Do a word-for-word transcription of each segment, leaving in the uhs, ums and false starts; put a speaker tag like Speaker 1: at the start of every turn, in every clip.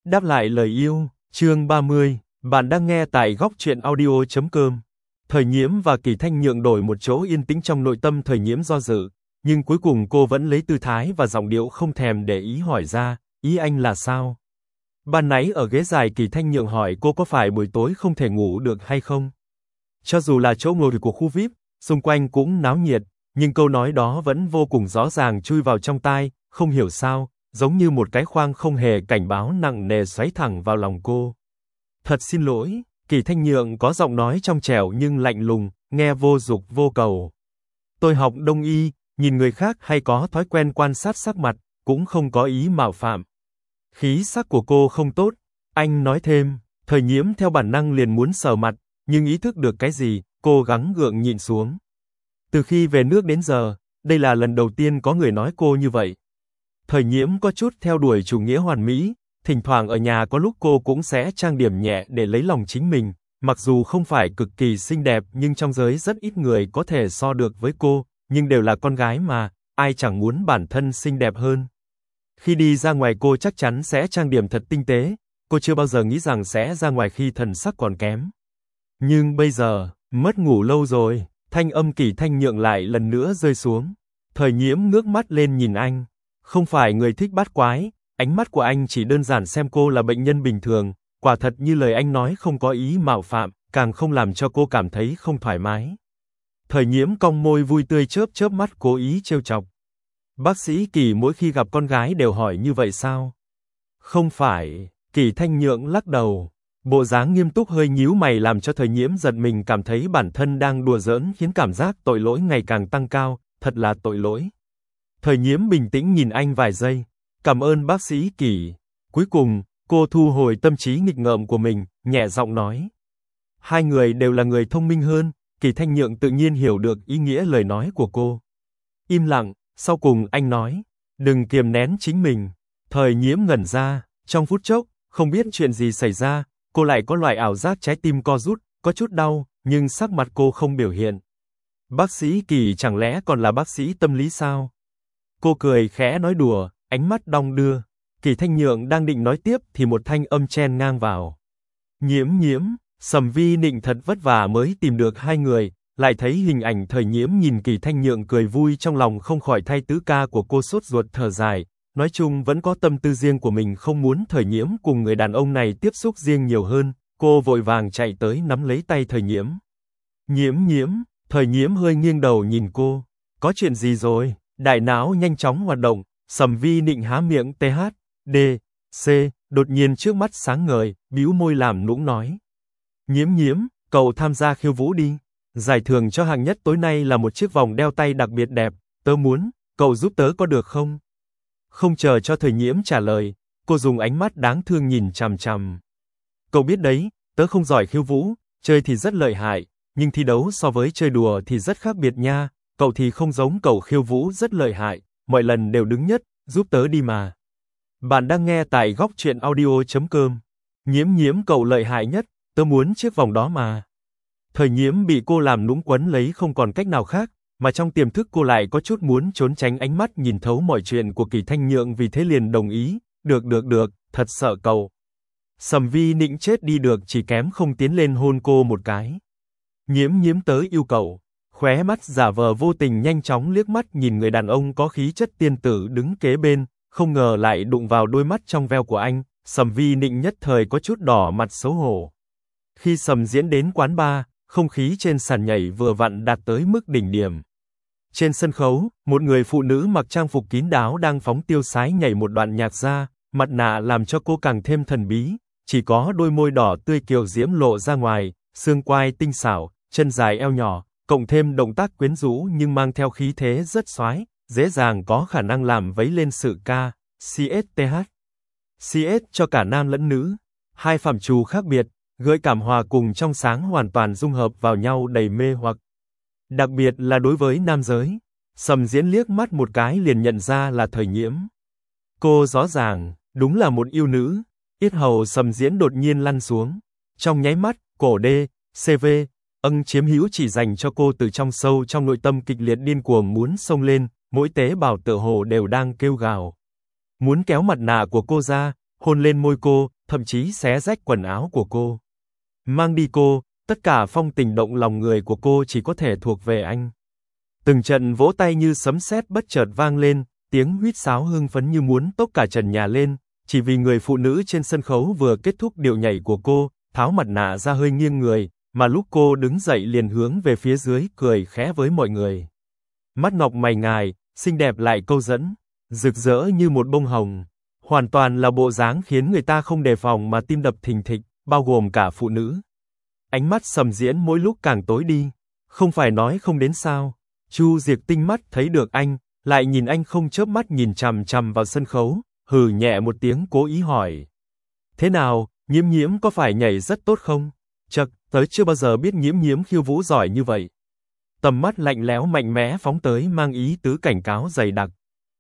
Speaker 1: Đáp lại lời yêu, chương ba mươi, bạn đang nghe tại góc truyện audio chấm com. Thời Nhiễm và Kỳ Thanh Nhượng đổi một chỗ yên tĩnh trong nội tâm Thời Nhiễm do dự, nhưng cuối cùng cô vẫn lấy tư thái và giọng điệu không thèm để ý hỏi ra, ý anh là sao? Ban nãy ở ghế dài Kỳ Thanh Nhượng hỏi cô có phải buổi tối không thể ngủ được hay không? Cho dù là chỗ ngồi của khu vi ai pi, xung quanh cũng náo nhiệt, nhưng câu nói đó vẫn vô cùng rõ ràng chui vào trong tai, không hiểu sao, giống như một cái khoang không hề cảnh báo nặng nề xoáy thẳng vào lòng cô. Thật xin lỗi, Kỳ Thanh Nhượng có giọng nói trong trẻo nhưng lạnh lùng, nghe vô dục vô cầu. Tôi học đông y, nhìn người khác hay có thói quen quan sát sắc mặt, cũng không có ý mạo phạm. Khí sắc của cô không tốt, anh nói thêm. Thời Nhiễm theo bản năng liền muốn sờ mặt, nhưng ý thức được cái gì, cô gắng gượng nhịn xuống. Từ khi về nước đến giờ, đây là lần đầu tiên có người nói cô như vậy. Thời Nhiễm có chút theo đuổi chủ nghĩa hoàn mỹ, thỉnh thoảng ở nhà có lúc cô cũng sẽ trang điểm nhẹ để lấy lòng chính mình, mặc dù không phải cực kỳ xinh đẹp nhưng trong giới rất ít người có thể so được với cô, nhưng đều là con gái mà, ai chẳng muốn bản thân xinh đẹp hơn. Khi đi ra ngoài cô chắc chắn sẽ trang điểm thật tinh tế, cô chưa bao giờ nghĩ rằng sẽ ra ngoài khi thần sắc còn kém. Nhưng bây giờ, mất ngủ lâu rồi, thanh âm Kỳ Thanh Nhượng lại lần nữa rơi xuống. Thời Nhiễm ngước mắt lên nhìn anh, không phải người thích bắt quái, ánh mắt của anh chỉ đơn giản xem cô là bệnh nhân bình thường, quả thật như lời anh nói không có ý mạo phạm, càng không làm cho cô cảm thấy không thoải mái. Thời Nhiễm cong môi vui tươi chớp chớp mắt cố ý trêu chọc. Bác sĩ Kỳ mỗi khi gặp con gái đều hỏi như vậy sao? Không phải, Kỳ Thanh Nhượng lắc đầu. Bộ dáng nghiêm túc hơi nhíu mày làm cho Thời Nhiễm giật mình cảm thấy bản thân đang đùa giỡn khiến cảm giác tội lỗi ngày càng tăng cao, thật là tội lỗi. Thời Nhiễm bình tĩnh nhìn anh vài giây, cảm ơn bác sĩ Kỳ. Cuối cùng, cô thu hồi tâm trí nghịch ngợm của mình, nhẹ giọng nói. Hai người đều là người thông minh hơn, Kỳ Thanh Nhượng tự nhiên hiểu được ý nghĩa lời nói của cô. Im lặng, sau cùng anh nói, đừng kiềm nén chính mình. Thời Nhiễm ngẩn ra, trong phút chốc, không biết chuyện gì xảy ra, cô lại có loại ảo giác trái tim co rút, có chút đau, nhưng sắc mặt cô không biểu hiện. Bác sĩ Kỳ chẳng lẽ còn là bác sĩ tâm lý sao? Cô cười khẽ nói đùa, ánh mắt đong đưa. Kỳ Thanh Nhượng đang định nói tiếp thì một thanh âm chen ngang vào. Nhiễm Nhiễm, Sầm Vi Nịnh thật vất vả mới tìm được hai người, lại thấy hình ảnh Thời Nhiễm nhìn Kỳ Thanh Nhượng cười vui trong lòng không khỏi thay tứ ca của cô sốt ruột thở dài. Nói chung vẫn có tâm tư riêng của mình không muốn Thời Nhiễm cùng người đàn ông này tiếp xúc riêng nhiều hơn, cô vội vàng chạy tới nắm lấy tay Thời Nhiễm. Nhiễm Nhiễm, Thời Nhiễm hơi nghiêng đầu nhìn cô, có chuyện gì rồi? Đại não nhanh chóng hoạt động, Sầm Vi Nịnh há miệng tê hát, đê, xê, đột nhiên trước mắt sáng ngời, bĩu môi làm nũng nói. Nhiễm Nhiễm, cậu tham gia khiêu vũ đi, giải thưởng cho hạng nhất tối nay là một chiếc vòng đeo tay đặc biệt đẹp, tớ muốn, cậu giúp tớ có được không? Không chờ cho Thời Nhiễm trả lời, cô dùng ánh mắt đáng thương nhìn chằm chằm. Cậu biết đấy, tớ không giỏi khiêu vũ, chơi thì rất lợi hại, nhưng thi đấu so với chơi đùa thì rất khác biệt nha, cậu thì không giống cậu khiêu vũ rất lợi hại, mọi lần đều đứng nhất, giúp tớ đi mà. Bạn đang nghe tại góc truyện audio chấm com. Nhiễm Nhiễm cậu lợi hại nhất, tớ muốn chiếc vòng đó mà. Thời Nhiễm bị cô làm nũng quấn lấy không còn cách nào khác, mà trong tiềm thức cô lại có chút muốn trốn tránh ánh mắt nhìn thấu mọi chuyện của Kỳ Thanh Nhượng vì thế liền đồng ý, được được được, thật sợ cậu. Sầm Vi Nịnh chết đi được chỉ kém không tiến lên hôn cô một cái. Nhiễm Nhiễm tớ yêu cậu, khóe mắt giả vờ vô tình nhanh chóng liếc mắt nhìn người đàn ông có khí chất tiên tử đứng kế bên, không ngờ lại đụng vào đôi mắt trong veo của anh, Sầm Vi Nịnh nhất thời có chút đỏ mặt xấu hổ. Khi Sầm diễn đến quán bar, không khí trên sàn nhảy vừa vặn đạt tới mức đỉnh điểm. Trên sân khấu, một người phụ nữ mặc trang phục kín đáo đang phóng tiêu sái nhảy một đoạn nhạc ra, mặt nạ làm cho cô càng thêm thần bí, chỉ có đôi môi đỏ tươi kiều diễm lộ ra ngoài, xương quai tinh xảo, chân dài eo nhỏ, cộng thêm động tác quyến rũ nhưng mang theo khí thế rất xoái, dễ dàng có khả năng làm vấy lên sự ca, xê ét tê hát. xê ét cho cả nam lẫn nữ, hai phạm trù khác biệt, gợi cảm hòa cùng trong sáng hoàn toàn dung hợp vào nhau đầy mê hoặc. Đặc biệt là đối với nam giới, Sầm Diễn liếc mắt một cái liền nhận ra là Thời Nhiễm. Cô rõ ràng, đúng là một yêu nữ, yết hầu Sầm Diễn đột nhiên lăn xuống. Trong nháy mắt, cổ đê, xê vê, âng chiếm hữu chỉ dành cho cô từ trong sâu trong nội tâm kịch liệt điên cuồng muốn xông lên, mỗi tế bào tựa hồ đều đang kêu gào. Muốn kéo mặt nạ của cô ra, hôn lên môi cô, thậm chí xé rách quần áo của cô. Mang đi cô, tất cả phong tình động lòng người của cô chỉ có thể thuộc về anh. Từng trận vỗ tay như sấm sét bất chợt vang lên, tiếng huýt sáo hưng phấn như muốn tốc cả trần nhà lên, chỉ vì người phụ nữ trên sân khấu vừa kết thúc điệu nhảy của cô, tháo mặt nạ ra hơi nghiêng người, mà lúc cô đứng dậy liền hướng về phía dưới cười khẽ với mọi người. Mắt ngọc mày ngài, xinh đẹp lại câu dẫn, rực rỡ như một bông hồng, hoàn toàn là bộ dáng khiến người ta không đề phòng mà tim đập thình thịch, bao gồm cả phụ nữ. Ánh mắt Sầm Diễn mỗi lúc càng tối đi, không phải nói không đến sao. Chu Diệc tinh mắt thấy được anh, lại nhìn anh không chớp mắt nhìn chằm chằm vào sân khấu, hừ nhẹ một tiếng cố ý hỏi. Thế nào, Nhiễm Nhiễm có phải nhảy rất tốt không? Chậc, tớ chưa bao giờ biết Nhiễm Nhiễm khiêu vũ giỏi như vậy. Tầm mắt lạnh lẽo mạnh mẽ phóng tới mang ý tứ cảnh cáo dày đặc.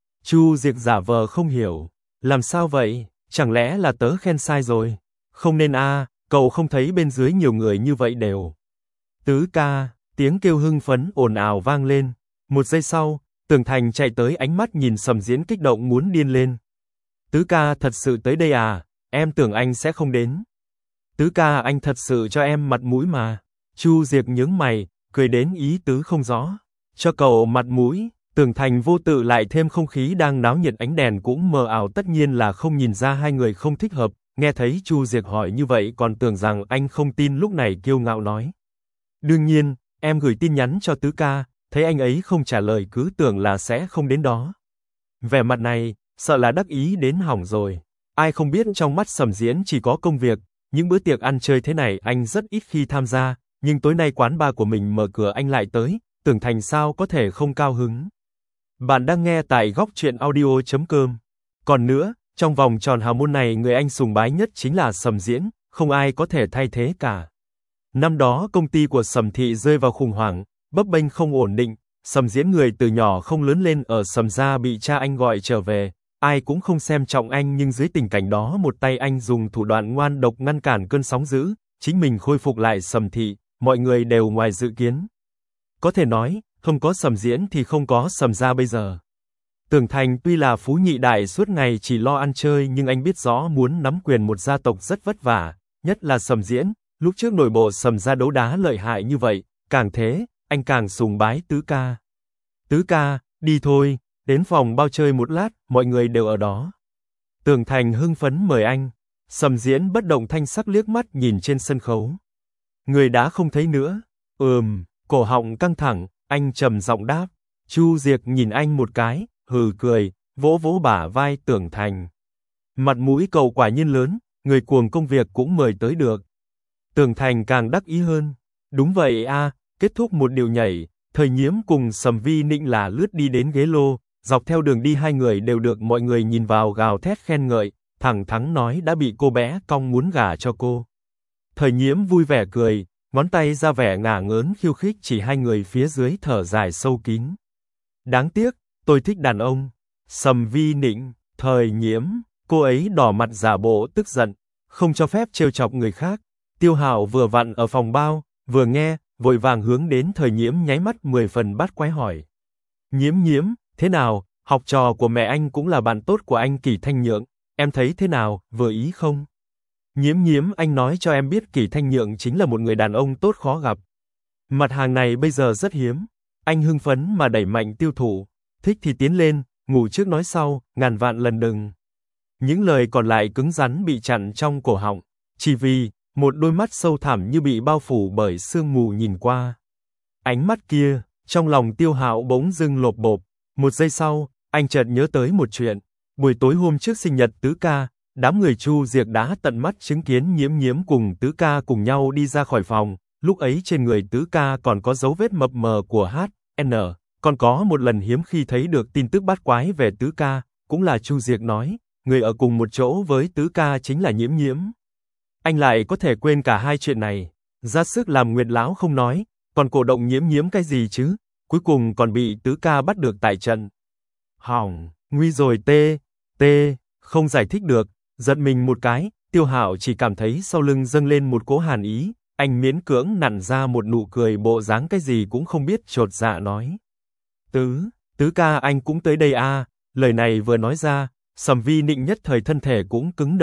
Speaker 1: Chu Diệc giả vờ không hiểu. Làm sao vậy? Chẳng lẽ là tớ khen sai rồi? Không nên a, à, cậu không thấy bên dưới nhiều người như vậy đều. Tứ ca, tiếng kêu hưng phấn ồn ào vang lên. Một giây sau, Tưởng Thành chạy tới ánh mắt nhìn Sầm Diễn kích động muốn điên lên. Tứ ca thật sự tới đây à? Em tưởng anh sẽ không đến. Tứ ca anh thật sự cho em mặt mũi mà. Chu Diệc nhướng mày, cười đến ý tứ không rõ. Cho cậu mặt mũi. Tưởng Thành vô tự lại thêm không khí đang náo nhiệt ánh đèn cũng mờ ảo tất nhiên là không nhìn ra hai người không thích hợp, nghe thấy Chu Diệc hỏi như vậy còn tưởng rằng anh không tin lúc này kiêu ngạo nói. Đương nhiên, em gửi tin nhắn cho tứ ca, thấy anh ấy không trả lời cứ tưởng là sẽ không đến đó. Vẻ mặt này, sợ là đắc ý đến hỏng rồi. Ai không biết trong mắt Sầm Diễn chỉ có công việc, những bữa tiệc ăn chơi thế này anh rất ít khi tham gia, nhưng tối nay quán bar của mình mở cửa anh lại tới, Tưởng Thành sao có thể không cao hứng. Bạn đang nghe tại góc truyện audio chấm com. Còn nữa, trong vòng tròn hào môn này người anh sùng bái nhất chính là Sầm Diễn, không ai có thể thay thế cả. Năm đó công ty của Sầm Thị rơi vào khủng hoảng, bấp bênh không ổn định, Sầm Diễn người từ nhỏ không lớn lên ở Sầm gia bị cha anh gọi trở về, ai cũng không xem trọng anh nhưng dưới tình cảnh đó một tay anh dùng thủ đoạn ngoan độc ngăn cản cơn sóng dữ, chính mình khôi phục lại Sầm Thị, mọi người đều ngoài dự kiến. Có thể nói, không có Sầm Diễn thì không có Sầm gia bây giờ. Tưởng Thành tuy là phú nhị đại suốt ngày chỉ lo ăn chơi nhưng anh biết rõ muốn nắm quyền một gia tộc rất vất vả, nhất là Sầm Diễn, lúc trước nội bộ Sầm gia đấu đá lợi hại như vậy, càng thế, anh càng sùng bái tứ ca. Tứ ca, đi thôi, đến phòng bao chơi một lát, mọi người đều ở đó. Tưởng Thành hưng phấn mời anh, Sầm Diễn bất động thanh sắc liếc mắt nhìn trên sân khấu. Người đã không thấy nữa, ừm, cổ họng căng thẳng, anh trầm giọng đáp. Chu Diệc nhìn anh một cái, hừ cười, vỗ vỗ bả vai Tưởng Thành. Mặt mũi cậu quả nhiên lớn, người cuồng công việc cũng mời tới được. Tưởng Thành càng đắc ý hơn. Đúng vậy a, à, kết thúc một điệu nhảy, Thời Nhiễm cùng Sầm Vi Nịnh là lướt đi đến ghế lô, dọc theo đường đi hai người đều được mọi người nhìn vào gào thét khen ngợi, thẳng thắn nói đã bị cô bé cong muốn gả cho cô. Thời Nhiễm vui vẻ cười, ngón tay ra vẻ ngả ngớn khiêu khích chỉ hai người phía dưới thở dài sâu kín. Đáng tiếc, tôi thích đàn ông. Sầm Vi Nịnh, Thời Nhiễm, cô ấy đỏ mặt giả bộ tức giận, không cho phép trêu chọc người khác. Tiêu Hạo vừa vặn ở phòng bao, vừa nghe, vội vàng hướng đến Thời Nhiễm nháy mắt mười phần bắt quái hỏi. Nhiễm Nhiễm, thế nào, học trò của mẹ anh cũng là bạn tốt của anh Kỷ Thanh Nhượng, em thấy thế nào, vừa ý không? Nhiễm Nhiễm, anh nói cho em biết Kỷ Thanh Nhượng chính là một người đàn ông tốt khó gặp. Mặt hàng này bây giờ rất hiếm, anh hưng phấn mà đẩy mạnh tiêu thụ, thích thì tiến lên, ngủ trước nói sau, ngàn vạn lần đừng. Những lời còn lại cứng rắn bị chặn trong cổ họng, chỉ vì một đôi mắt sâu thẳm như bị bao phủ bởi sương mù nhìn qua. Ánh mắt kia, trong lòng Tiêu Hạo bỗng dưng lộp bộp, một giây sau, anh chợt nhớ tới một chuyện, buổi tối hôm trước sinh nhật tứ ca, đám người Chu Diệc đã tận mắt chứng kiến Nhiễm Nhiễm cùng tứ ca cùng nhau đi ra khỏi phòng, lúc ấy trên người tứ ca còn có dấu vết mập mờ của hát en, còn có một lần hiếm khi thấy được tin tức bát quái về tứ ca, cũng là Chu Diệc nói, người ở cùng một chỗ với tứ ca chính là Nhiễm Nhiễm. Anh lại có thể quên cả hai chuyện này, ra sức làm Nguyệt lão không nói, còn cổ động Nhiễm Nhiễm cái gì chứ, cuối cùng còn bị tứ ca bắt được tại trận. Hỏng, nguy rồi tê, tê, không giải thích được, giật mình một cái, Tiêu Hạo chỉ cảm thấy sau lưng dâng lên một cỗ hàn ý, anh miễn cưỡng nặn ra một nụ cười bộ dáng cái gì cũng không biết chột dạ nói. Tứ, tứ ca anh cũng tới đây à, lời này vừa nói ra, Sầm Vi Nịnh nhất thời thân thể cũng cứng đờ,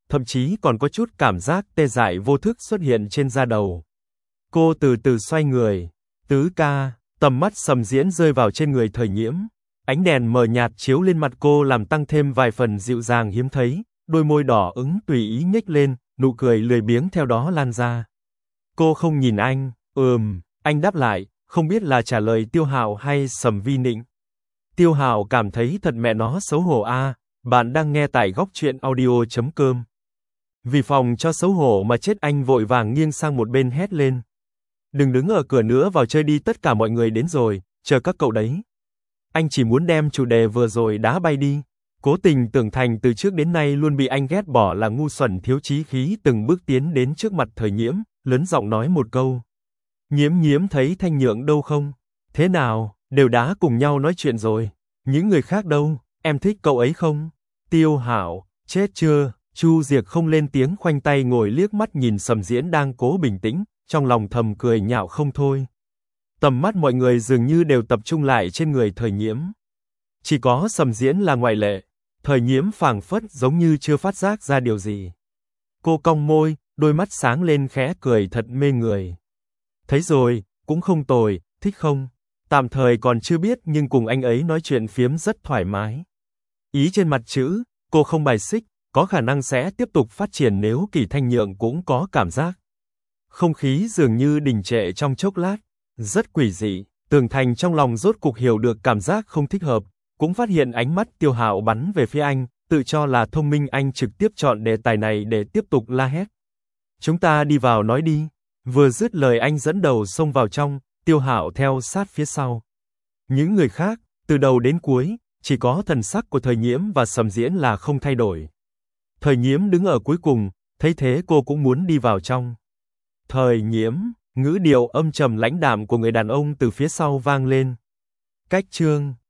Speaker 1: thậm chí còn có chút cảm giác tê dại vô thức xuất hiện trên da đầu. Cô từ từ xoay người. Tứ ca, tầm mắt Sầm Diễn rơi vào trên người Thời Nhiễm. Ánh đèn mờ nhạt chiếu lên mặt cô làm tăng thêm vài phần dịu dàng hiếm thấy, đôi môi đỏ ửng tùy ý nhếch lên, nụ cười lười biếng theo đó lan ra. Cô không nhìn anh, ừm, anh đáp lại, không biết là trả lời Tiêu Hạo hay Sầm Vi Nịnh. Tiêu Hạo cảm thấy thật mẹ nó xấu hổ a, à, bạn đang nghe tại góc truyện audio chấm com. Vì phòng cho xấu hổ mà chết anh vội vàng nghiêng sang một bên hét lên. Đừng đứng ở cửa nữa, vào chơi đi, tất cả mọi người đến rồi, chờ các cậu đấy. Anh chỉ muốn đem chủ đề vừa rồi đá bay đi. Cố Tình Tưởng Thành từ trước đến nay luôn bị anh ghét bỏ là ngu xuẩn thiếu chí khí, từng bước tiến đến trước mặt Thời Nhiễm, lớn giọng nói một câu. Nhiễm Nhiễm thấy Thanh Nhượng đâu không? Thế nào, đều đã cùng nhau nói chuyện rồi. Những người khác đâu, em thích cậu ấy không? Tiêu Hạo, chết chưa? Chu Diệc không lên tiếng, khoanh tay ngồi liếc mắt nhìn Sầm Diễn đang cố bình tĩnh, trong lòng thầm cười nhạo không thôi. Tầm mắt mọi người dường như đều tập trung lại trên người Thời Nhiễm. Chỉ có Sầm Diễn là ngoại lệ. Thời Nhiễm phảng phất giống như chưa phát giác ra điều gì. Cô cong môi, đôi mắt sáng lên khẽ cười thật mê người. Thấy rồi, cũng không tồi, thích không? Tạm thời còn chưa biết nhưng cùng anh ấy nói chuyện phiếm rất thoải mái. Ý trên mặt chữ, cô không bài xích, có khả năng sẽ tiếp tục phát triển nếu Kỳ Thanh Nhượng cũng có cảm giác. Không khí dường như đình trệ trong chốc lát, rất quỷ dị. Tưởng Thành trong lòng rốt cục hiểu được cảm giác không thích hợp, cũng phát hiện ánh mắt Tiêu Hạo bắn về phía anh, tự cho là thông minh anh trực tiếp chọn đề tài này để tiếp tục la hét. Chúng ta đi vào nói đi. Vừa dứt lời anh dẫn đầu xông vào trong, Tiêu Hạo theo sát phía sau. Những người khác, từ đầu đến cuối, chỉ có thần sắc của Thời Nhiễm và Sầm Diễn là không thay đổi. Thời Nhiễm đứng ở cuối cùng, thấy thế cô cũng muốn đi vào trong. Thời Nhiễm, ngữ điệu âm trầm lãnh đạm của người đàn ông từ phía sau vang lên. Cách chương